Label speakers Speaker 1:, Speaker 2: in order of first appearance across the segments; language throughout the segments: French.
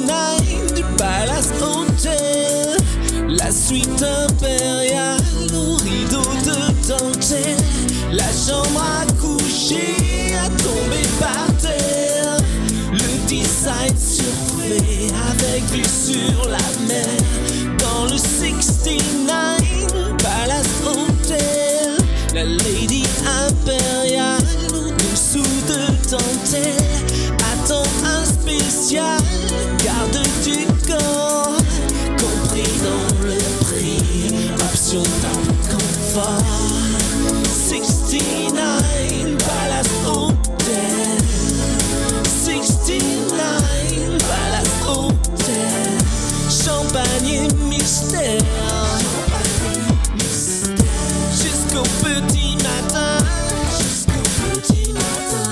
Speaker 1: 69 du Palace Hotel. La suite impériale aux rideaux de dentelle. La chambre à coucher a tombé par terre. Le design surfait avec vue sur la mer. Dans le 69 Palace Hotel. La lady impériale au-dessous de dentelle attend un spécial garde du corps compris dans le prix, option dans confort. 69 Palace Hotel. 69 Palace Hotel. Champagne et mystère jusqu'au petit matin. Jusqu'au petit matin.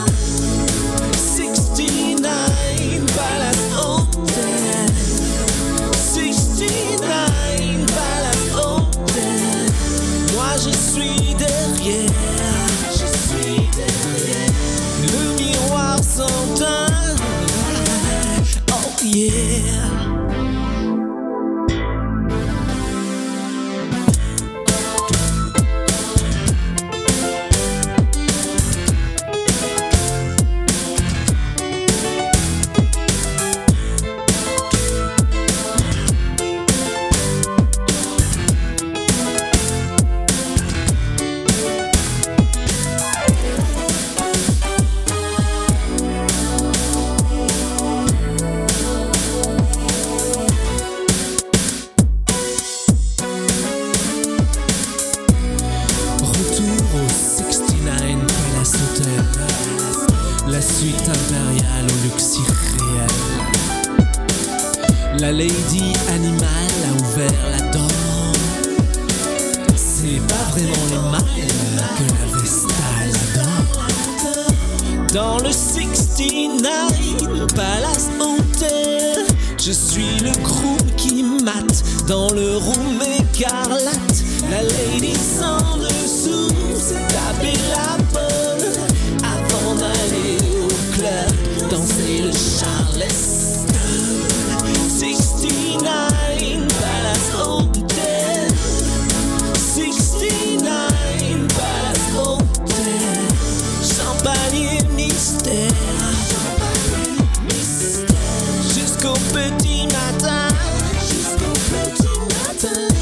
Speaker 1: 69 Palace Hotel. 69 Palace Hotel. Moi je suis derrière. Je suis derrière. Le miroir s'entend. Oh yeah. La suite impériale au luxe irréel. La lady animale a ouvert la door. C'est pas vraiment les mâles que la Vestale adore. Dans le 69 Palace Hotel, je suis le groom qui mate. Dans le room écarlate, la lady sans dessous s'est tapé la bonne avant d'aller au club danser le Charleston. 69 Palace Hotel. 69 Palace Hotel. Champagne et mystère jusqu'au petit matin. Jusqu'au petit matin.